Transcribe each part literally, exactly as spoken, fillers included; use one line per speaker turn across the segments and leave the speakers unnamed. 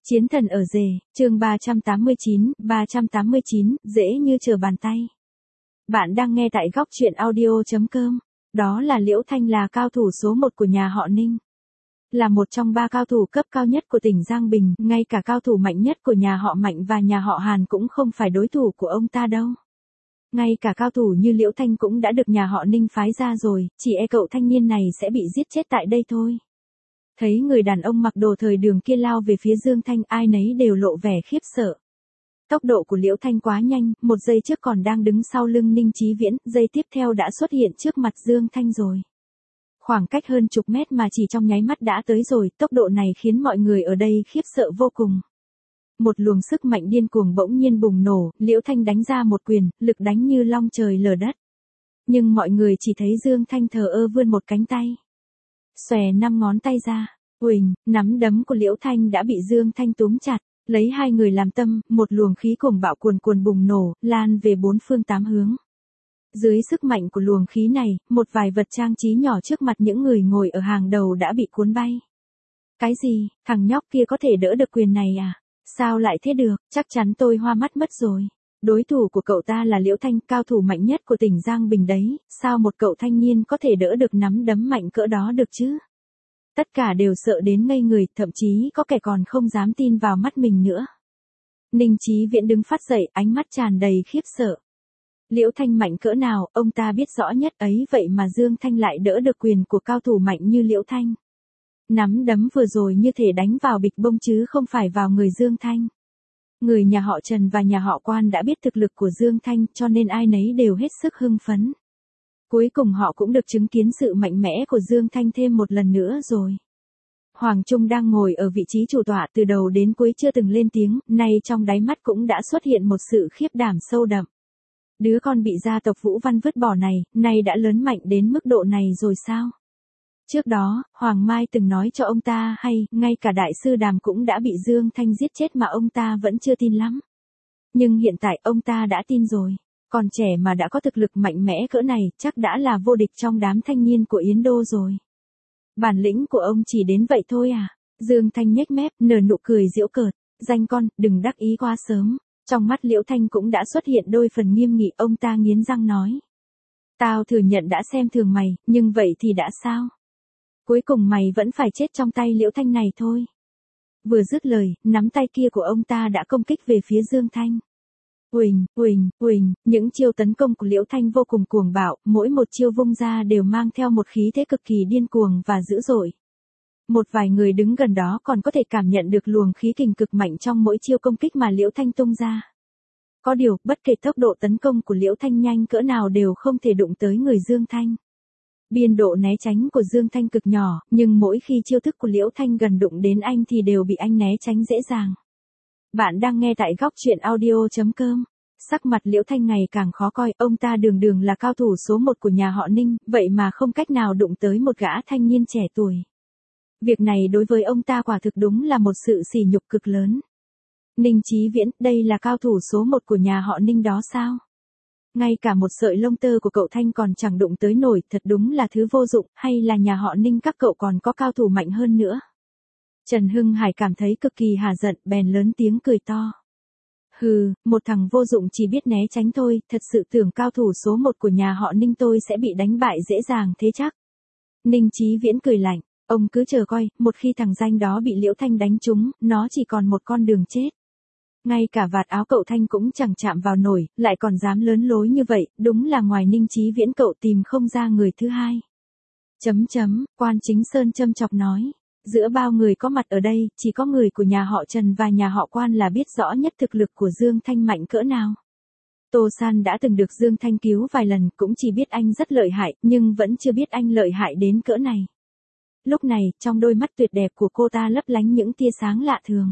Chiến thần ở rể, chương ba trăm tám mươi chín, ba trăm tám mươi chín, dễ như trở bàn tay. Bạn đang nghe tại góc truyện audio chấm com. Đó là Liễu Thanh, là cao thủ số một của nhà họ Ninh. Là một trong ba cao thủ cấp cao nhất của tỉnh Giang Bình, ngay cả cao thủ mạnh nhất của nhà họ Mạnh và nhà họ Hàn cũng không phải đối thủ của ông ta đâu. Ngay cả cao thủ như Liễu Thanh cũng đã được nhà họ Ninh phái ra rồi, chỉ e cậu thanh niên này sẽ bị giết chết tại đây thôi. Thấy người đàn ông mặc đồ thời đường kia lao về phía Dương Thanh, ai nấy đều lộ vẻ khiếp sợ. Tốc độ của Liễu Thanh quá nhanh, một giây trước còn đang đứng sau lưng Ninh Chí Viễn, giây tiếp theo đã xuất hiện trước mặt Dương Thanh rồi. Khoảng cách hơn chục mét mà chỉ trong nháy mắt đã tới rồi, tốc độ này khiến mọi người ở đây khiếp sợ vô cùng. Một luồng sức mạnh điên cuồng bỗng nhiên bùng nổ, Liễu Thanh đánh ra một quyền, lực đánh như long trời lở đất. Nhưng mọi người chỉ thấy Dương Thanh thờ ơ vươn một cánh tay. Xòe năm ngón tay ra, uỳnh, nắm đấm của Liễu Thanh đã bị Dương Thanh túm chặt, lấy hai người làm tâm, một luồng khí cuồng bạo cuồn cuồn bùng nổ, lan về bốn phương tám hướng. Dưới sức mạnh của luồng khí này, một vài vật trang trí nhỏ trước mặt những người ngồi ở hàng đầu đã bị cuốn bay. Cái gì, thằng nhóc kia có thể đỡ được quyền này à? Sao lại thế được, chắc chắn tôi hoa mắt mất rồi. Đối thủ của cậu ta là Liễu Thanh, cao thủ mạnh nhất của tỉnh Giang Bình đấy, sao một cậu thanh niên có thể đỡ được nắm đấm mạnh cỡ đó được chứ? Tất cả đều sợ đến ngây người, thậm chí có kẻ còn không dám tin vào mắt mình nữa. Ninh Chí Viễn đứng phát dậy, ánh mắt tràn đầy khiếp sợ. Liễu Thanh mạnh cỡ nào, ông ta biết rõ nhất ấy, vậy mà Dương Thanh lại đỡ được quyền của cao thủ mạnh như Liễu Thanh. Nắm đấm vừa rồi như thể đánh vào bịch bông chứ không phải vào người Dương Thanh. Người nhà họ Trần và nhà họ Quan đã biết thực lực của Dương Thanh, cho nên ai nấy đều hết sức hưng phấn. Cuối cùng họ cũng được chứng kiến sự mạnh mẽ của Dương Thanh thêm một lần nữa rồi. Hoàng Trung đang ngồi ở vị trí chủ tọa, từ đầu đến cuối chưa từng lên tiếng, nay trong đáy mắt cũng đã xuất hiện một sự khiếp đảm sâu đậm. Đứa con bị gia tộc Vũ Văn vứt bỏ này, nay đã lớn mạnh đến mức độ này rồi sao? Trước đó, Hoàng Mai từng nói cho ông ta hay, ngay cả đại sư Đàm cũng đã bị Dương Thanh giết chết mà ông ta vẫn chưa tin lắm. Nhưng hiện tại ông ta đã tin rồi. Còn trẻ mà đã có thực lực mạnh mẽ cỡ này, chắc đã là vô địch trong đám thanh niên của Yến Đô rồi. Bản lĩnh của ông chỉ đến vậy thôi à? Dương Thanh nhếch mép, nở nụ cười giễu cợt. Danh con, đừng đắc ý quá sớm. Trong mắt Liễu Thanh cũng đã xuất hiện đôi phần nghiêm nghị, ông ta nghiến răng nói. Tao thừa nhận đã xem thường mày, nhưng vậy thì đã sao? Cuối cùng mày vẫn phải chết trong tay Liễu Thanh này thôi. Vừa dứt lời, nắm tay kia của ông ta đã công kích về phía Dương Thanh. Uỳnh, uỳnh, uỳnh, những chiêu tấn công của Liễu Thanh vô cùng cuồng bạo, mỗi một chiêu vung ra đều mang theo một khí thế cực kỳ điên cuồng và dữ dội. Một vài người đứng gần đó còn có thể cảm nhận được luồng khí kình cực mạnh trong mỗi chiêu công kích mà Liễu Thanh tung ra. Có điều, bất kể tốc độ tấn công của Liễu Thanh nhanh cỡ nào đều không thể đụng tới người Dương Thanh. Biên độ né tránh của Dương Thanh cực nhỏ, nhưng mỗi khi chiêu thức của Liễu Thanh gần đụng đến anh thì đều bị anh né tránh dễ dàng. Bạn đang nghe tại góc truyện audio chấm com. Sắc mặt Liễu Thanh ngày càng khó coi, ông ta đường đường là cao thủ số một của nhà họ Ninh, vậy mà không cách nào đụng tới một gã thanh niên trẻ tuổi. Việc này đối với ông ta quả thực đúng là một sự sỉ nhục cực lớn. Ninh Chí Viễn, đây là cao thủ số một của nhà họ Ninh đó sao? Ngay cả một sợi lông tơ của cậu Thanh còn chẳng đụng tới nổi, thật đúng là thứ vô dụng, hay là nhà họ Ninh các cậu còn có cao thủ mạnh hơn nữa? Trần Hưng Hải cảm thấy cực kỳ hả giận, bèn lớn tiếng cười to. Hừ, một thằng vô dụng chỉ biết né tránh thôi, thật sự tưởng cao thủ số một của nhà họ Ninh tôi sẽ bị đánh bại dễ dàng thế chắc? Ninh Chí Viễn cười lạnh, ông cứ chờ coi, một khi thằng danh đó bị Liễu Thanh đánh trúng, nó chỉ còn một con đường chết. Ngay cả vạt áo cậu Thanh cũng chẳng chạm vào nổi, lại còn dám lớn lối như vậy, đúng là ngoài Ninh Chí Viễn cậu tìm không ra người thứ hai. Chấm chấm, Quan Chính Sơn châm chọc nói. Giữa bao người có mặt ở đây, chỉ có người của nhà họ Trần và nhà họ Quan là biết rõ nhất thực lực của Dương Thanh mạnh cỡ nào. Tô San đã từng được Dương Thanh cứu vài lần, cũng chỉ biết anh rất lợi hại, nhưng vẫn chưa biết anh lợi hại đến cỡ này. Lúc này, trong đôi mắt tuyệt đẹp của cô ta lấp lánh những tia sáng lạ thường.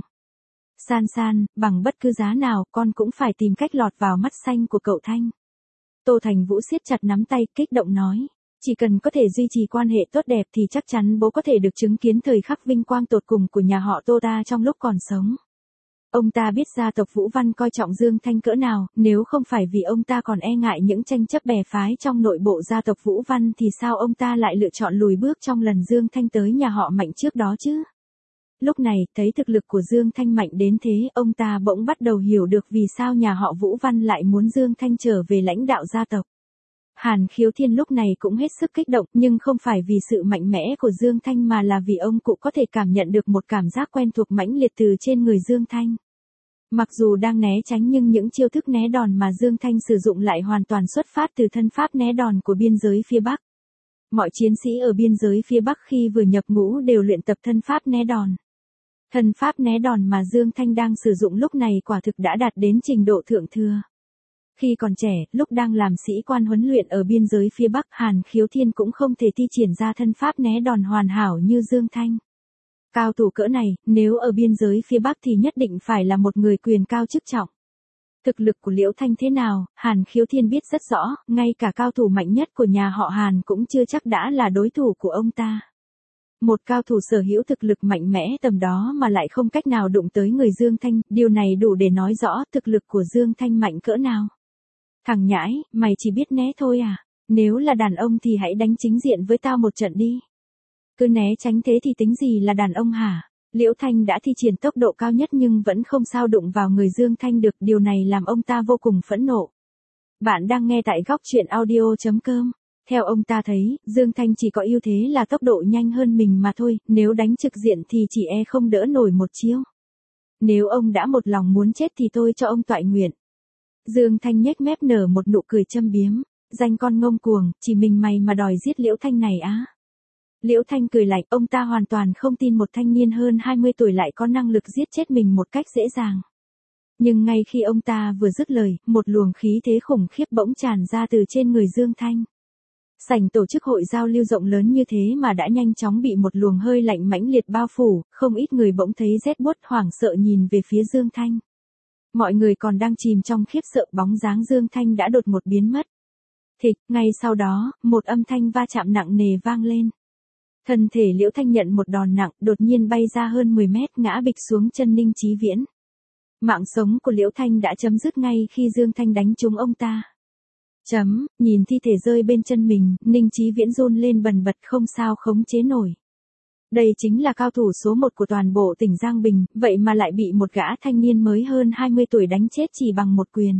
San San, bằng bất cứ giá nào, con cũng phải tìm cách lọt vào mắt xanh của cậu Thanh. Tô Thành Vũ siết chặt nắm tay, kích động nói. Chỉ cần có thể duy trì quan hệ tốt đẹp thì chắc chắn bố có thể được chứng kiến thời khắc vinh quang tột cùng của nhà họ Tô ta trong lúc còn sống. Ông ta biết gia tộc Vũ Văn coi trọng Dương Thanh cỡ nào, nếu không phải vì ông ta còn e ngại những tranh chấp bè phái trong nội bộ gia tộc Vũ Văn thì sao ông ta lại lựa chọn lùi bước trong lần Dương Thanh tới nhà họ Mạnh trước đó chứ? Lúc này, thấy thực lực của Dương Thanh mạnh đến thế, ông ta bỗng bắt đầu hiểu được vì sao nhà họ Vũ Văn lại muốn Dương Thanh trở về lãnh đạo gia tộc. Hàn Khiếu Thiên lúc này cũng hết sức kích động, nhưng không phải vì sự mạnh mẽ của Dương Thanh mà là vì ông cụ có thể cảm nhận được một cảm giác quen thuộc mãnh liệt từ trên người Dương Thanh. Mặc dù đang né tránh nhưng những chiêu thức né đòn mà Dương Thanh sử dụng lại hoàn toàn xuất phát từ thân pháp né đòn của biên giới phía Bắc. Mọi chiến sĩ ở biên giới phía Bắc khi vừa nhập ngũ đều luyện tập thân pháp né đòn. Thân pháp né đòn mà Dương Thanh đang sử dụng lúc này quả thực đã đạt đến trình độ thượng thừa. Khi còn trẻ, lúc đang làm sĩ quan huấn luyện ở biên giới phía Bắc, Hàn Khiếu Thiên cũng không thể thi triển ra thân pháp né đòn hoàn hảo như Dương Thanh. Cao thủ cỡ này, nếu ở biên giới phía Bắc thì nhất định phải là một người quyền cao chức trọng. Thực lực của Liễu Thanh thế nào, Hàn Khiếu Thiên biết rất rõ, ngay cả cao thủ mạnh nhất của nhà họ Hàn cũng chưa chắc đã là đối thủ của ông ta. Một cao thủ sở hữu thực lực mạnh mẽ tầm đó mà lại không cách nào đụng tới người Dương Thanh, điều này đủ để nói rõ thực lực của Dương Thanh mạnh cỡ nào. Thằng nhãi, mày chỉ biết né thôi à? Nếu là đàn ông thì hãy đánh chính diện với tao một trận đi. Cứ né tránh thế thì tính gì là đàn ông hả? Liễu Thanh đã thi triển tốc độ cao nhất nhưng vẫn không sao đụng vào người Dương Thanh được, điều này làm ông ta vô cùng phẫn nộ. Bạn đang nghe tại góc truyện audio chấm com. Theo ông ta thấy, Dương Thanh chỉ có ưu thế là tốc độ nhanh hơn mình mà thôi, nếu đánh trực diện thì chỉ e không đỡ nổi một chiêu. Nếu ông đã một lòng muốn chết thì tôi cho ông toại nguyện. Dương Thanh nhếch mép nở một nụ cười châm biếm, danh con ngông cuồng, chỉ mình mày mà đòi giết Liễu Thanh này á. Liễu Thanh cười lạnh, ông ta hoàn toàn không tin một thanh niên hơn hai mươi tuổi lại có năng lực giết chết mình một cách dễ dàng. Nhưng ngay khi ông ta vừa dứt lời, một luồng khí thế khủng khiếp bỗng tràn ra từ trên người Dương Thanh. Sảnh tổ chức hội giao lưu rộng lớn như thế mà đã nhanh chóng bị một luồng hơi lạnh mãnh liệt bao phủ, không ít người bỗng thấy rét buốt hoảng sợ nhìn về phía Dương Thanh. Mọi người còn đang chìm trong khiếp sợ, bóng dáng Dương Thanh đã đột ngột biến mất. Thịch, ngay sau đó, một âm thanh va chạm nặng nề vang lên. Thân thể Liễu Thanh nhận một đòn nặng, đột nhiên bay ra hơn mười mét, ngã bịch xuống chân Ninh Chí Viễn. Mạng sống của Liễu Thanh đã chấm dứt ngay khi Dương Thanh đánh trúng ông ta. Chấm, nhìn thi thể rơi bên chân mình, Ninh Chí Viễn run lên bần bật không sao khống chế nổi. Đây chính là cao thủ số một của toàn bộ tỉnh Giang Bình, vậy mà lại bị một gã thanh niên mới hơn hai mươi tuổi đánh chết chỉ bằng một quyền.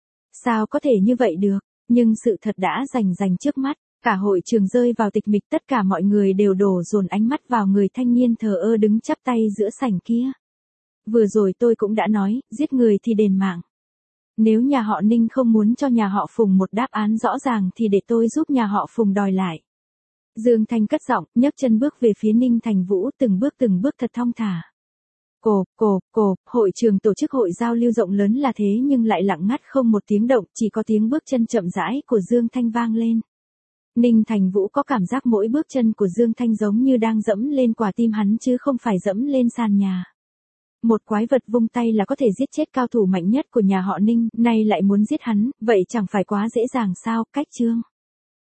Sao có thể như vậy được, nhưng sự thật đã rành rành trước mắt, cả hội trường rơi vào tịch mịch, tất cả mọi người đều đổ dồn ánh mắt vào người thanh niên thờ ơ đứng chắp tay giữa sảnh kia. Vừa rồi tôi cũng đã nói, giết người thì đền mạng. Nếu nhà họ Ninh không muốn cho nhà họ Phùng một đáp án rõ ràng thì để tôi giúp nhà họ Phùng đòi lại. Dương Thanh cất giọng, nhấc chân bước về phía Ninh Thành Vũ, từng bước từng bước thật thong thả. Cộp, cộp, cộp, hội trường tổ chức hội giao lưu rộng lớn là thế nhưng lại lặng ngắt không một tiếng động, chỉ có tiếng bước chân chậm rãi của Dương Thanh vang lên. Ninh Thành Vũ có cảm giác mỗi bước chân của Dương Thanh giống như đang dẫm lên quả tim hắn chứ không phải dẫm lên sàn nhà. Một quái vật vung tay là có thể giết chết cao thủ mạnh nhất của nhà họ Ninh, nay lại muốn giết hắn, vậy chẳng phải quá dễ dàng sao, cách chương.